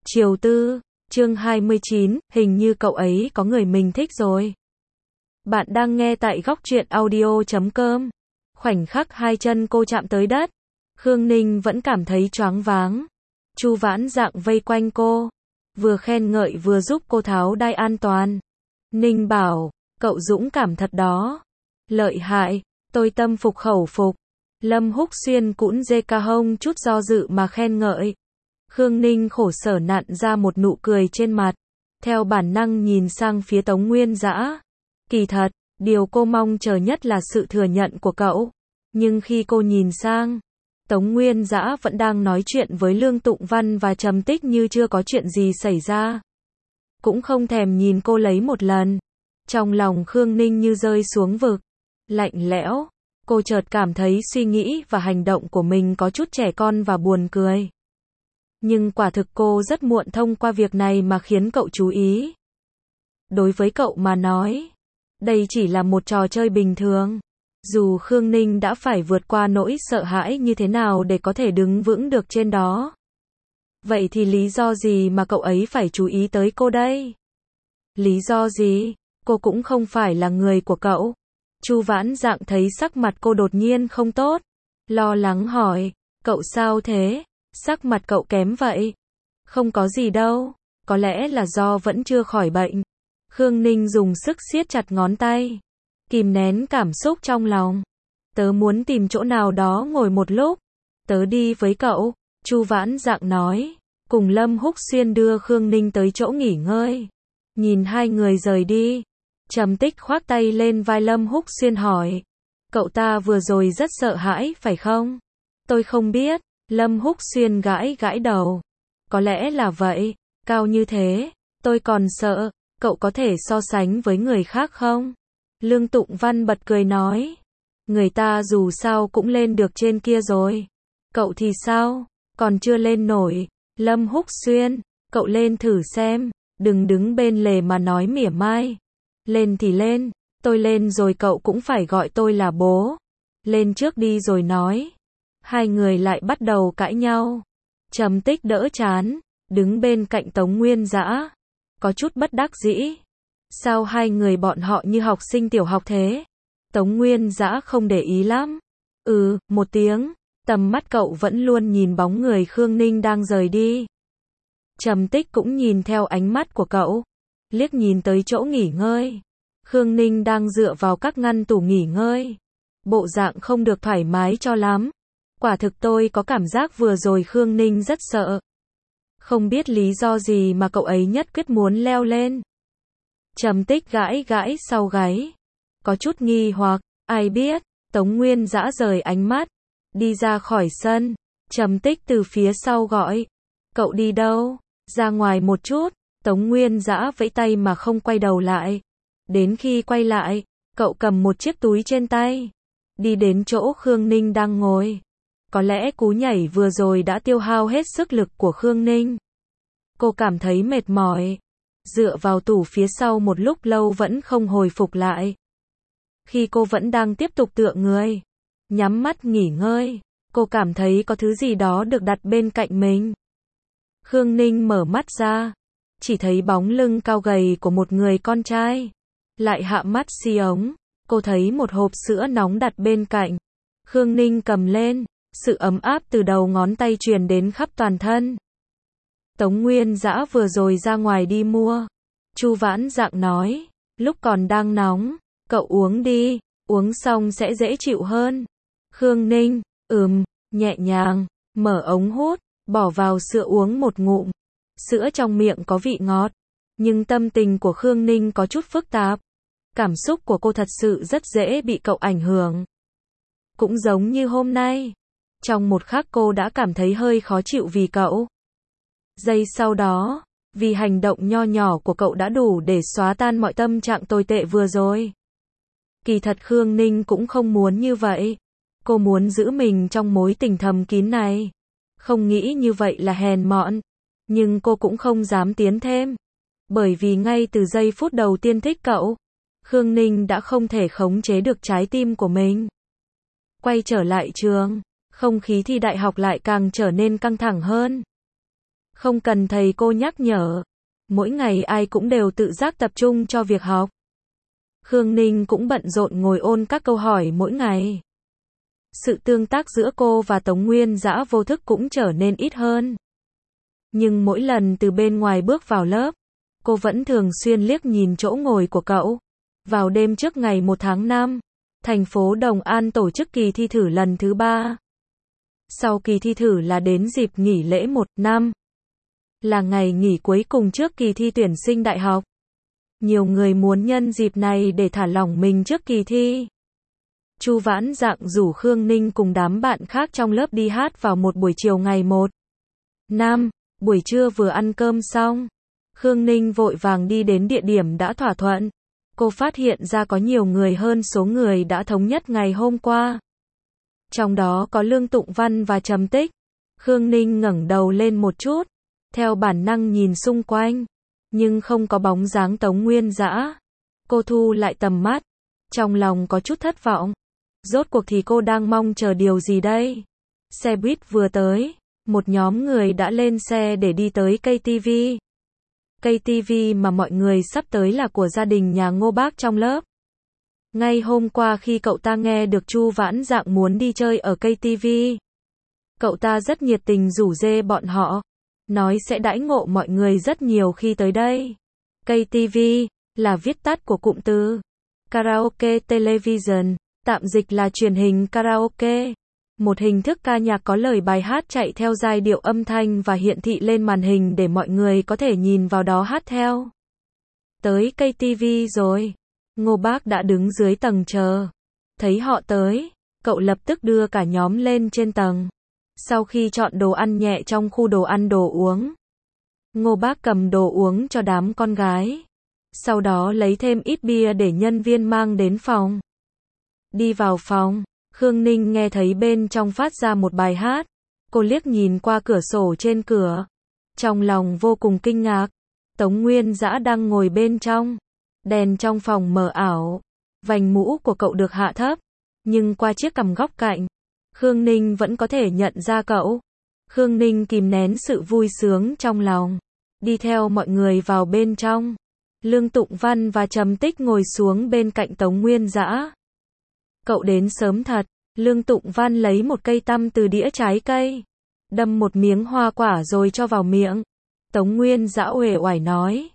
Chiều tư, chương 29, hình như cậu ấy có người mình thích rồi. Bạn đang nghe tại góc truyện audio.com. Khoảnh khắc hai chân cô chạm tới đất, Khương Ninh vẫn cảm thấy choáng váng. Chu Vãn Dạng vây quanh cô, vừa khen ngợi vừa giúp cô tháo đai an toàn. Ninh bảo, cậu dũng cảm thật đó. Lợi hại, tôi tâm phục khẩu phục. Lâm Húc Xuyên cũng dê ca hông chút do dự mà khen ngợi. Khương Ninh khổ sở nặn ra một nụ cười trên mặt, theo bản năng nhìn sang phía Tống Nguyên Dã. Kỳ thật, điều cô mong chờ nhất là sự thừa nhận của cậu. Nhưng khi cô nhìn sang, Tống Nguyên Dã vẫn đang nói chuyện với Lương Tụng Văn và Trầm Tích như chưa có chuyện gì xảy ra. Cũng không thèm nhìn cô lấy một lần. Trong lòng Khương Ninh như rơi xuống vực, lạnh lẽo. Cô chợt cảm thấy suy nghĩ và hành động của mình có chút trẻ con và buồn cười. Nhưng quả thực cô rất muộn thông qua việc này mà khiến cậu chú ý. Đối với cậu mà nói, đây chỉ là một trò chơi bình thường. Dù Khương Ninh đã phải vượt qua nỗi sợ hãi như thế nào để có thể đứng vững được trên đó. Vậy thì lý do gì mà cậu ấy phải chú ý tới cô đây? Lý do gì? Cô cũng không phải là người của cậu. Chu Vãn Dạng thấy sắc mặt cô đột nhiên không tốt, lo lắng hỏi, cậu sao thế? Sắc mặt cậu kém vậy? Không có gì đâu, có lẽ là do vẫn chưa khỏi bệnh. Khương Ninh dùng sức siết chặt ngón tay, kìm nén cảm xúc trong lòng. Tớ muốn tìm chỗ nào đó ngồi một lúc. Tớ đi với cậu, Chu Vãn Dạng nói, cùng Lâm Húc Xuyên đưa Khương Ninh tới chỗ nghỉ ngơi. Nhìn hai người rời đi, Trầm Tích khoác tay lên vai Lâm Húc Xuyên hỏi, cậu ta vừa rồi rất sợ hãi phải không? Tôi không biết. Lâm Húc Xuyên gãi gãi đầu. Có lẽ là vậy, cao như thế, tôi còn sợ. Cậu có thể so sánh với người khác không? Lương Tụng Văn bật cười nói, người ta dù sao cũng lên được trên kia rồi. Cậu thì sao? Còn chưa lên nổi. Lâm Húc Xuyên, cậu lên thử xem, đừng đứng bên lề mà nói mỉa mai. Lên thì lên, tôi lên rồi cậu cũng phải gọi tôi là bố. Lên trước đi rồi nói. Hai người lại bắt đầu cãi nhau. Trầm Tích đỡ chán, đứng bên cạnh Tống Nguyên Dã, có chút bất đắc dĩ. Sao hai người bọn họ như học sinh tiểu học thế? Tống Nguyên Dã không để ý lắm. Một tiếng, tầm mắt cậu vẫn luôn nhìn bóng người Khương Ninh đang rời đi. Trầm Tích cũng nhìn theo ánh mắt của cậu, liếc nhìn tới chỗ nghỉ ngơi. Khương Ninh đang dựa vào các ngăn tủ nghỉ ngơi, bộ dạng không được thoải mái cho lắm. Quả thực tôi có cảm giác vừa rồi Khương Ninh rất sợ. Không biết lý do gì mà cậu ấy nhất quyết muốn leo lên. Trầm Tích gãi gãi sau gáy, có chút nghi hoặc, ai biết. Tống Nguyên Dã rời ánh mắt, đi ra khỏi sân. Trầm Tích từ phía sau gọi, cậu đi đâu? Ra ngoài một chút. Tống Nguyên Dã vẫy tay mà không quay đầu lại. Đến khi quay lại, cậu cầm một chiếc túi trên tay, đi đến chỗ Khương Ninh đang ngồi. Có lẽ cú nhảy vừa rồi đã tiêu hao hết sức lực của Khương Ninh. Cô cảm thấy mệt mỏi, dựa vào tủ phía sau một lúc lâu vẫn không hồi phục lại. Khi cô vẫn đang tiếp tục tựa người, nhắm mắt nghỉ ngơi, cô cảm thấy có thứ gì đó được đặt bên cạnh mình. Khương Ninh mở mắt ra, chỉ thấy bóng lưng cao gầy của một người con trai. Lại hạ mắt xi ống, cô thấy một hộp sữa nóng đặt bên cạnh. Khương Ninh cầm lên, sự ấm áp từ đầu ngón tay truyền đến khắp toàn thân. Tống Nguyên Dã vừa rồi ra ngoài đi mua. Chu Vãn Dạng nói, lúc còn đang nóng, cậu uống đi, uống xong sẽ dễ chịu hơn. Khương Ninh, nhẹ nhàng, mở ống hút, bỏ vào sữa uống một ngụm. Sữa trong miệng có vị ngọt, nhưng tâm tình của Khương Ninh có chút phức tạp. Cảm xúc của cô thật sự rất dễ bị cậu ảnh hưởng. Cũng giống như hôm nay, trong một khắc cô đã cảm thấy hơi khó chịu vì cậu. Giây sau đó, vì hành động nho nhỏ của cậu đã đủ để xóa tan mọi tâm trạng tồi tệ vừa rồi. Kỳ thật Khương Ninh cũng không muốn như vậy. Cô muốn giữ mình trong mối tình thầm kín này. Không nghĩ như vậy là hèn mọn. Nhưng cô cũng không dám tiến thêm. Bởi vì ngay từ giây phút đầu tiên thích cậu, Khương Ninh đã không thể khống chế được trái tim của mình. Quay trở lại trường, không khí thi đại học lại càng trở nên căng thẳng hơn. Không cần thầy cô nhắc nhở. Mỗi ngày ai cũng đều tự giác tập trung cho việc học. Khương Ninh cũng bận rộn ngồi ôn các câu hỏi mỗi ngày. Sự tương tác giữa cô và Tống Nguyên Dã vô thức cũng trở nên ít hơn. Nhưng mỗi lần từ bên ngoài bước vào lớp, cô vẫn thường xuyên liếc nhìn chỗ ngồi của cậu. Vào đêm trước ngày 1 tháng 5, thành phố Đồng An tổ chức kỳ thi thử lần thứ 3. Sau kỳ thi thử là đến dịp nghỉ lễ 1 năm, là ngày nghỉ cuối cùng trước kỳ thi tuyển sinh đại học. Nhiều người muốn nhân dịp này để thả lỏng mình trước kỳ thi. Chu Vãn Dạng rủ Khương Ninh cùng đám bạn khác trong lớp đi hát vào một buổi chiều ngày 1 năm. Buổi trưa vừa ăn cơm xong, Khương Ninh vội vàng đi đến địa điểm đã thỏa thuận. Cô phát hiện ra có nhiều người hơn số người đã thống nhất ngày hôm qua. Trong đó có Lương Tụng Văn và Trầm Tích. Khương Ninh ngẩng đầu lên một chút, theo bản năng nhìn xung quanh, nhưng không có bóng dáng Tống Nguyên Dã. Cô thu lại tầm mắt, trong lòng có chút thất vọng. Rốt cuộc thì cô đang mong chờ điều gì đây? Xe buýt vừa tới, một nhóm người đã lên xe để đi tới KTV. KTV mà mọi người sắp tới là của gia đình nhà Ngô Bác trong lớp. Ngay hôm qua khi cậu ta nghe được Chu Vãn Dạng muốn đi chơi ở KTV, cậu ta rất nhiệt tình rủ rê bọn họ, nói sẽ đãi ngộ mọi người rất nhiều khi tới đây. KTV là viết tắt của cụm từ Karaoke Television, tạm dịch là truyền hình karaoke. Một hình thức ca nhạc có lời bài hát chạy theo giai điệu âm thanh và hiển thị lên màn hình để mọi người có thể nhìn vào đó hát theo. Tới KTV rồi. Ngô Bác đã đứng dưới tầng chờ. Thấy họ tới, cậu lập tức đưa cả nhóm lên trên tầng. Sau khi chọn đồ ăn nhẹ trong khu đồ ăn đồ uống, Ngô Bác cầm đồ uống cho đám con gái. Sau đó lấy thêm ít bia để nhân viên mang đến phòng. Đi vào phòng, Khương Ninh nghe thấy bên trong phát ra một bài hát. Cô liếc nhìn qua cửa sổ trên cửa. Trong lòng vô cùng kinh ngạc. Tống Nguyên Dã đang ngồi bên trong. Đèn trong phòng mờ ảo. Vành mũ của cậu được hạ thấp. Nhưng qua chiếc cằm góc cạnh, Khương Ninh vẫn có thể nhận ra cậu. Khương Ninh kìm nén sự vui sướng trong lòng. Đi theo mọi người vào bên trong. Lương Tụng Văn và Trầm Tích ngồi xuống bên cạnh Tống Nguyên Dã. Cậu đến sớm thật. Lương Tụng Văn lấy một cây tăm từ đĩa trái cây, đâm một miếng hoa quả rồi cho vào miệng. Tống Nguyên Dã uể oải nói.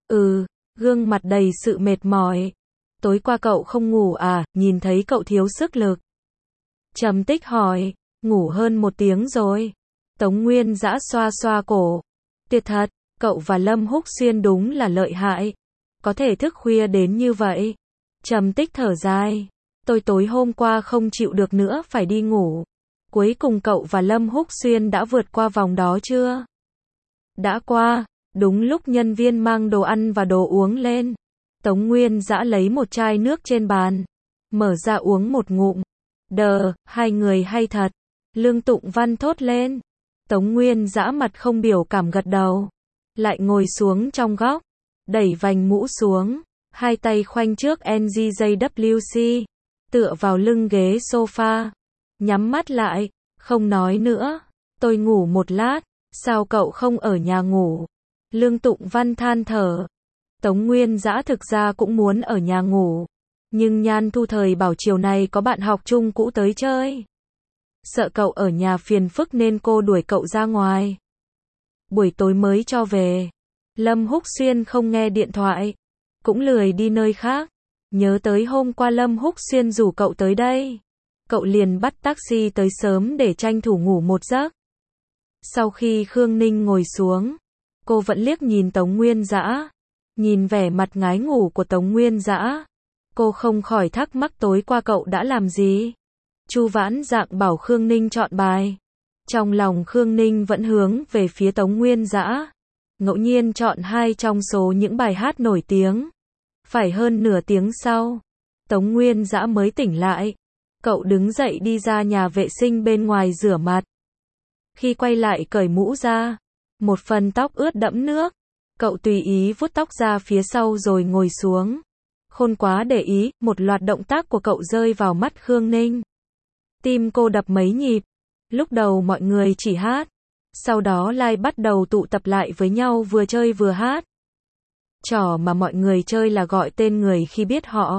Gương mặt đầy sự mệt mỏi. Tối qua cậu không ngủ à, nhìn thấy cậu thiếu sức lực. Trầm Tích hỏi. Ngủ hơn 1 tiếng rồi. Tống Nguyên Dã xoa xoa cổ. Tuyệt thật, cậu và Lâm Húc Xuyên đúng là lợi hại. Có thể thức khuya đến như vậy. Trầm Tích thở dài. Tôi tối hôm qua không chịu được nữa phải đi ngủ. Cuối cùng cậu và Lâm Húc Xuyên đã vượt qua vòng đó chưa? Đã qua, đúng lúc nhân viên mang đồ ăn và đồ uống lên. Tống Nguyên Dã lấy một chai nước trên bàn, mở ra uống một ngụm. Hai người hay thật. Lương Tụng Văn thốt lên. Tống Nguyên Dã mặt không biểu cảm gật đầu. Lại ngồi xuống trong góc, đẩy vành mũ xuống, hai tay khoanh trước NGJWC. Tựa vào lưng ghế sofa, nhắm mắt lại, không nói nữa. Tôi ngủ một lát, sao cậu không ở nhà ngủ? Lương Tụng Văn than thở. Tống Nguyên Dã thực ra cũng muốn ở nhà ngủ, nhưng Nhan Thu thời bảo chiều nay có bạn học chung cũ tới chơi. Sợ cậu ở nhà phiền phức nên cô đuổi cậu ra ngoài. Buổi tối mới cho về. Lâm Húc Xuyên không nghe điện thoại, cũng lười đi nơi khác. Nhớ tới hôm qua Lâm Húc Xuyên rủ cậu tới đây. Cậu liền bắt taxi tới sớm để tranh thủ ngủ một giấc. Sau khi Khương Ninh ngồi xuống, cô vẫn liếc nhìn Tống Nguyên Dã. Nhìn vẻ mặt ngái ngủ của Tống Nguyên Dã, cô không khỏi thắc mắc tối qua cậu đã làm gì. Chu Vãn Dạng bảo Khương Ninh chọn bài. Trong lòng Khương Ninh vẫn hướng về phía Tống Nguyên Dã. Ngẫu nhiên chọn 2 trong số những bài hát nổi tiếng. Phải hơn nửa tiếng sau, Tống Nguyên Dã mới tỉnh lại. Cậu đứng dậy đi ra nhà vệ sinh bên ngoài rửa mặt. Khi quay lại cởi mũ ra, một phần tóc ướt đẫm nước. Cậu tùy ý vuốt tóc ra phía sau rồi ngồi xuống. Không quá để ý, một loạt động tác của cậu rơi vào mắt Khương Ninh. Tim cô đập mấy nhịp. Lúc đầu mọi người chỉ hát, Sau đó lai bắt đầu tụ tập lại với nhau vừa chơi vừa hát. Trò mà mọi người chơi là gọi tên người khi biết họ.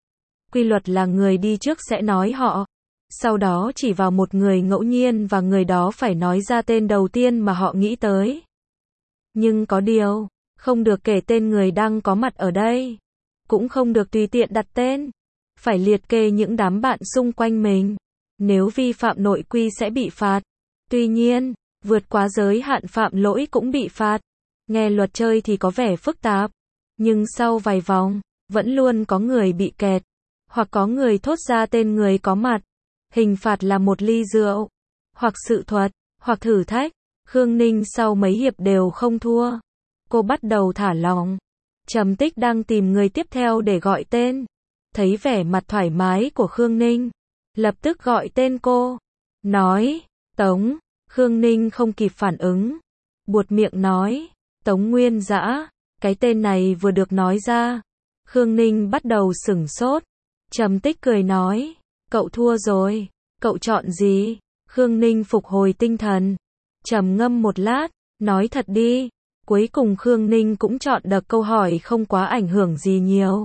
Quy luật là người đi trước sẽ nói họ. Sau đó chỉ vào một người ngẫu nhiên và người đó phải nói ra tên đầu tiên mà họ nghĩ tới. Nhưng có điều, không được kể tên người đang có mặt ở đây. Cũng không được tùy tiện đặt tên. Phải liệt kê những đám bạn xung quanh mình. Nếu vi phạm nội quy sẽ bị phạt. Tuy nhiên, vượt quá giới hạn phạm lỗi cũng bị phạt. Nghe luật chơi thì có vẻ phức tạp. Nhưng sau vài vòng, vẫn luôn có người bị kẹt. Hoặc có người thốt ra tên người có mặt. Hình phạt là một ly rượu. Hoặc sự thuật, hoặc thử thách. Khương Ninh sau mấy hiệp đều không thua. Cô bắt đầu thả lỏng. Trầm Tích đang tìm người tiếp theo để gọi tên. Thấy vẻ mặt thoải mái của Khương Ninh. Lập tức gọi tên cô. Nói, Tống. Khương Ninh không kịp phản ứng. Buột miệng nói, Tống Nguyên Dã. Cái tên này vừa được nói ra. Khương Ninh bắt đầu sửng sốt. Trầm Tích cười nói, cậu thua rồi. Cậu chọn gì? Khương Ninh phục hồi tinh thần. Trầm ngâm một lát, nói thật đi. Cuối cùng Khương Ninh cũng chọn được câu hỏi không quá ảnh hưởng gì nhiều.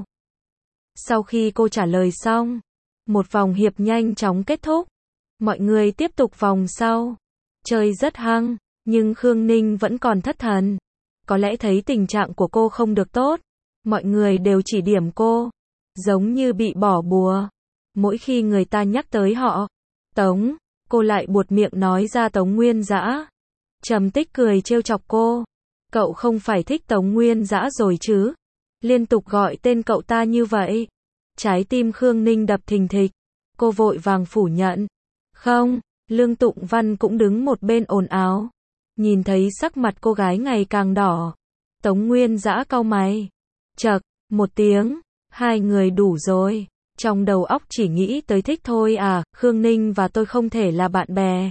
Sau khi cô trả lời xong, một vòng hiệp nhanh chóng kết thúc. Mọi người tiếp tục vòng sau. Chơi rất hăng, nhưng Khương Ninh vẫn còn thất thần. Có lẽ thấy tình trạng của cô không được tốt. Mọi người đều chỉ điểm cô. Giống như bị bỏ bùa. Mỗi khi người ta nhắc tới họ, Tống, cô lại buột miệng nói ra Tống Nguyên Dã. Trầm Tích cười trêu chọc cô. Cậu không phải thích Tống Nguyên Dã rồi chứ? Liên tục gọi tên cậu ta như vậy. Trái tim Khương Ninh đập thình thịch. Cô vội vàng phủ nhận. Không, Lương Tụng Văn cũng đứng một bên ồn ào. Nhìn thấy sắc mặt cô gái ngày càng đỏ. Tống Nguyên Dã cau mày. Chậc, một tiếng. Hai người đủ rồi. Trong đầu óc chỉ nghĩ tới thích thôi à, Khương Ninh và tôi không thể là bạn bè.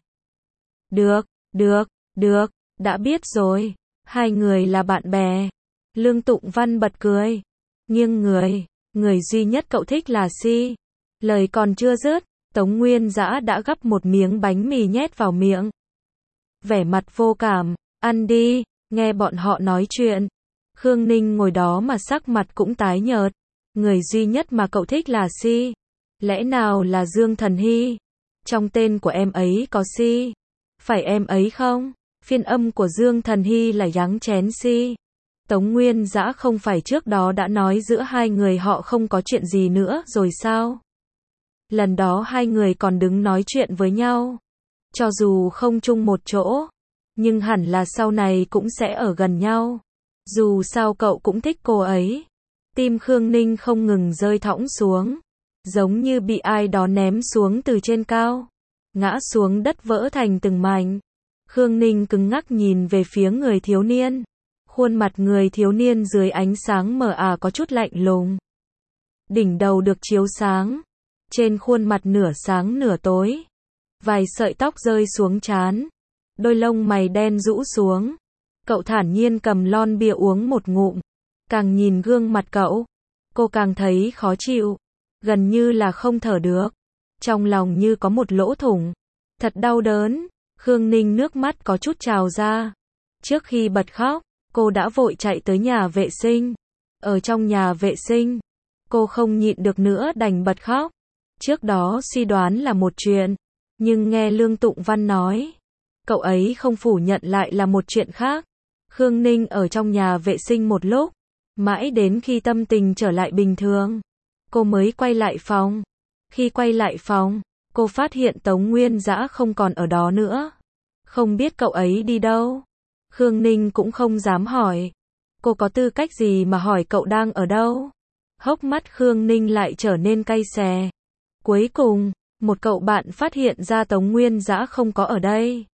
Được, đã biết rồi. Hai người là bạn bè. Lương Tụng Văn bật cười. Nghiêng người duy nhất cậu thích là Si. Lời còn chưa dứt, Tống Nguyên Dã đã gắp một miếng bánh mì nhét vào miệng. Vẻ mặt vô cảm, ăn đi, nghe bọn họ nói chuyện. Khương Ninh ngồi đó mà sắc mặt cũng tái nhợt. Người duy nhất mà cậu thích là Si. Lẽ nào là Dương Thần Hy? Trong tên của em ấy có Si. Phải em ấy không? Phiên âm của Dương Thần Hy là Giáng Chén Si. Tống Nguyên Dã không phải trước đó đã nói giữa hai người họ không có chuyện gì nữa rồi sao? Lần đó hai người còn đứng nói chuyện với nhau. Cho dù không chung một chỗ, nhưng hẳn là sau này cũng sẽ ở gần nhau. Dù sao cậu cũng thích cô ấy. Tim Khương Ninh không ngừng rơi thõng xuống. Giống như bị ai đó ném xuống từ trên cao. Ngã xuống đất vỡ thành từng mảnh. Khương Ninh cứng ngắc nhìn về phía người thiếu niên. Khuôn mặt người thiếu niên dưới ánh sáng mờ ảo có chút lạnh lùng. Đỉnh đầu được chiếu sáng. Trên khuôn mặt nửa sáng nửa tối. Vài sợi tóc rơi xuống trán. Đôi lông mày đen rũ xuống. Cậu thản nhiên cầm lon bia uống một ngụm. Càng nhìn gương mặt cậu, cô càng thấy khó chịu. Gần như là không thở được. Trong lòng như có một lỗ thủng. Thật đau đớn. Khương Ninh nước mắt có chút trào ra. Trước khi bật khóc, cô đã vội chạy tới nhà vệ sinh. Ở trong nhà vệ sinh, cô không nhịn được nữa đành bật khóc. Trước đó suy đoán là một chuyện, nhưng nghe Lương Tụng Văn nói, cậu ấy không phủ nhận lại là một chuyện khác. Khương Ninh ở trong nhà vệ sinh một lúc, mãi đến khi tâm tình trở lại bình thường, cô mới quay lại phòng. Khi quay lại phòng, cô phát hiện Tống Nguyên Dã không còn ở đó nữa. Không biết cậu ấy đi đâu. Khương Ninh cũng không dám hỏi. Cô có tư cách gì mà hỏi cậu đang ở đâu? Hốc mắt Khương Ninh lại trở nên cay xè. Cuối cùng, một cậu bạn phát hiện ra Tống Nguyên Dã không có ở đây.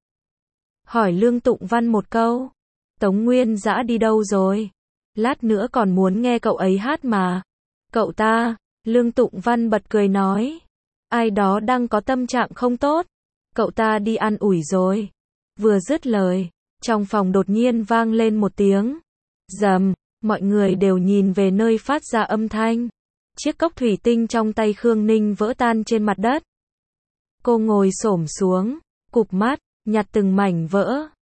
Hỏi Lương Tụng Văn một câu. Tống Nguyên Dã đi đâu rồi? Lát nữa còn muốn nghe cậu ấy hát mà. Cậu ta, Lương Tụng Văn bật cười nói. Ai đó đang có tâm trạng không tốt. Cậu ta đi ăn ủi rồi. Vừa dứt lời, trong phòng đột nhiên vang lên một tiếng rầm, mọi người đều nhìn về nơi phát ra âm thanh. Chiếc cốc thủy tinh trong tay Khương Ninh vỡ tan trên mặt đất. Cô ngồi xổm xuống, cụp mắt, nhặt từng mảnh vỡ.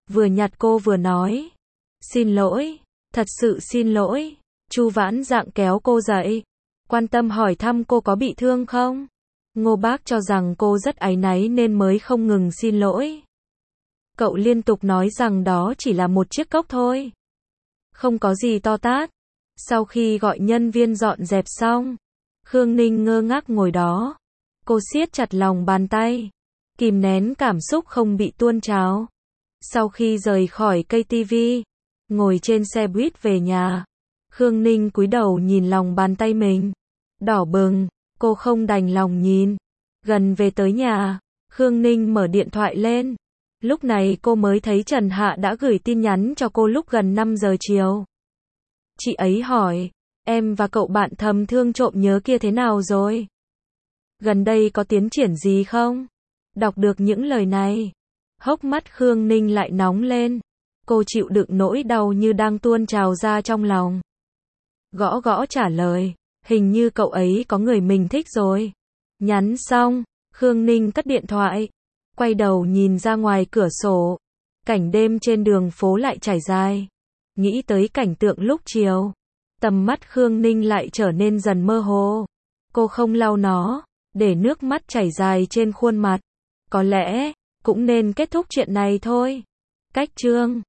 Vừa nhặt cô vừa nói. Xin lỗi, thật sự xin lỗi. Chu Vãn Dạng kéo cô dậy, quan tâm hỏi thăm cô có bị thương không. Ngô Bác cho rằng cô rất áy náy nên mới không ngừng xin lỗi. Cậu liên tục nói rằng đó chỉ là một chiếc cốc thôi, không có gì to tát. Sau khi gọi nhân viên dọn dẹp xong, Khương Ninh ngơ ngác ngồi đó. Cô siết chặt lòng bàn tay, kìm nén cảm xúc không bị tuôn trào. Sau khi rời khỏi cây tivi, ngồi trên xe buýt về nhà, Khương Ninh cúi đầu nhìn lòng bàn tay mình, đỏ bừng, cô không đành lòng nhìn. Gần về tới nhà, Khương Ninh mở điện thoại lên. Lúc này cô mới thấy Trần Hạ đã gửi tin nhắn cho cô lúc gần 5 giờ chiều. Chị ấy hỏi, em và cậu bạn thầm thương trộm nhớ kia thế nào rồi? Gần đây có tiến triển gì không? Đọc được những lời này, hốc mắt Khương Ninh lại nóng lên. Cô chịu đựng nỗi đau như đang tuôn trào ra trong lòng. Gõ gõ trả lời, hình như cậu ấy có người mình thích rồi. Nhắn xong, Khương Ninh cất điện thoại, quay đầu nhìn ra ngoài cửa sổ. Cảnh đêm trên đường phố lại trải dài. Nghĩ tới cảnh tượng lúc chiều, tầm mắt Khương Ninh lại trở nên dần mơ hồ. Cô không lau nó, để nước mắt chảy dài trên khuôn mặt. Có lẽ, cũng nên kết thúc chuyện này thôi. Cách chương